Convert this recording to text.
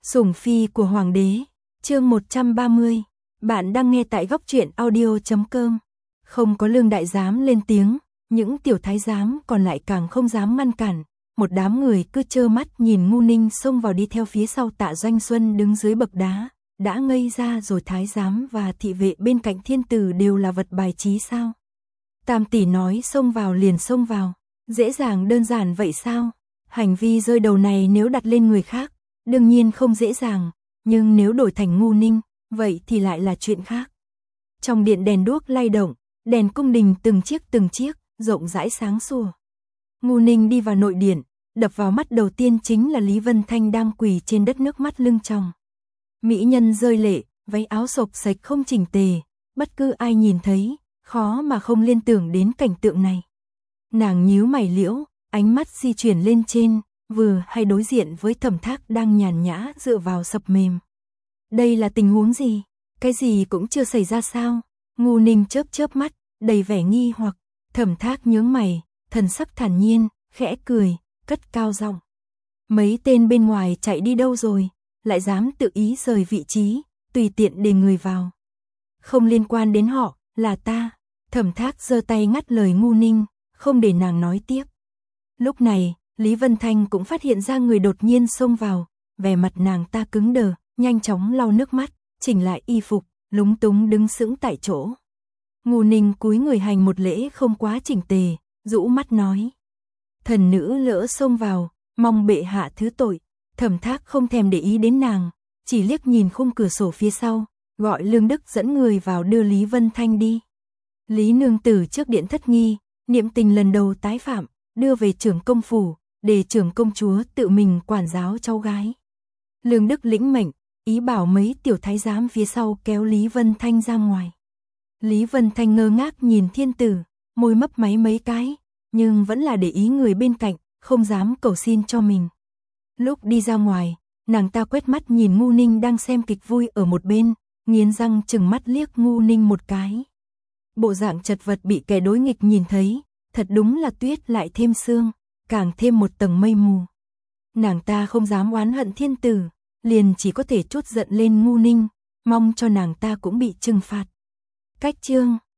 Sủng phi của hoàng đế, chương 130. Bạn đang nghe tại góc truyện audio.com. Không có Lương đại giám lên tiếng, những tiểu thái giám còn lại càng không dám ngăn cản. Một đám người cứ trơ mắt nhìn Ngu Ninh xông vào đi theo phía sau Tạ Doanh Xuân đứng dưới bậc đá. Đã ngây ra rồi, thái giám và thị vệ bên cạnh thiên tử đều là vật bài trí sao? Tam tỷ nói xông vào liền xông vào, dễ dàng đơn giản vậy sao? Hành vi rơi đầu này nếu đặt lên người khác, đương nhiên không dễ dàng, nhưng nếu đổi thành Ngu Ninh, vậy thì lại là chuyện khác. Trong điện đèn đuốc lay động, đèn cung đình từng chiếc, rộng rãi sáng sủa. Ngu Ninh đi vào nội điện, đập vào mắt đầu tiên chính là Lý Vân Thanh đang quỳ trên đất, nước mắt lưng tròng. Mỹ nhân rơi lệ, váy áo xộc xệch không chỉnh tề, bất cứ ai nhìn thấy, khó mà không liên tưởng đến cảnh tượng này. Nàng nhíu mày liễu, ánh mắt di chuyển lên trên, vừa hay đối diện với Thẩm Thác đang nhàn nhã dựa vào sập mềm. Đây là tình huống gì? Cái gì cũng chưa xảy ra sao? Ngu Ninh chớp mắt, đầy vẻ nghi hoặc. Thẩm Thác nhướng mày, thần sắc thản nhiên, khẽ cười, cất cao giọng. Mấy tên bên ngoài chạy đi đâu rồi? Lại dám tự ý rời vị trí, tùy tiện để người vào. Không liên quan đến họ, là ta. Thẩm Thác giơ tay ngắt lời Ngu Ninh, không để nàng nói tiếp. Lúc này, Lý Vân Thanh cũng phát hiện ra người đột nhiên xông vào, vẻ mặt nàng ta cứng đờ, nhanh chóng lau nước mắt, chỉnh lại y phục, lúng túng đứng sững tại chỗ. Ngu Ninh cúi người hành một lễ không quá chỉnh tề, rũ mắt nói: thần nữ lỡ xông vào, mong bệ hạ thứ tội. Thẩm Thác không thèm để ý đến nàng, chỉ liếc nhìn khung cửa sổ phía sau, gọi Lương Đức dẫn người vào đưa Lý Vân Thanh đi. Lý nương tử trước điện thất nghi, niệm tình lần đầu tái phạm, đưa về trưởng công phủ, để trưởng công chúa tự mình quản giáo cháu gái. Lương Đức lĩnh mệnh, ý bảo mấy tiểu thái giám phía sau kéo Lý Vân Thanh ra ngoài. Lý Vân Thanh ngơ ngác nhìn thiên tử, môi mấp máy mấy cái, nhưng vẫn là để ý người bên cạnh, không dám cầu xin cho mình. Lúc đi ra ngoài, nàng ta quét mắt nhìn Ngu Ninh đang xem kịch vui ở một bên, nghiến răng trừng mắt liếc Ngu Ninh một cái. Bộ dạng chật vật bị kẻ đối nghịch nhìn thấy, thật đúng là tuyết lại thêm sương, càng thêm một tầng mây mù. Nàng ta không dám oán hận thiên tử, liền chỉ có thể trút giận lên Ngu Ninh, mong cho nàng ta cũng bị trừng phạt. Cách chương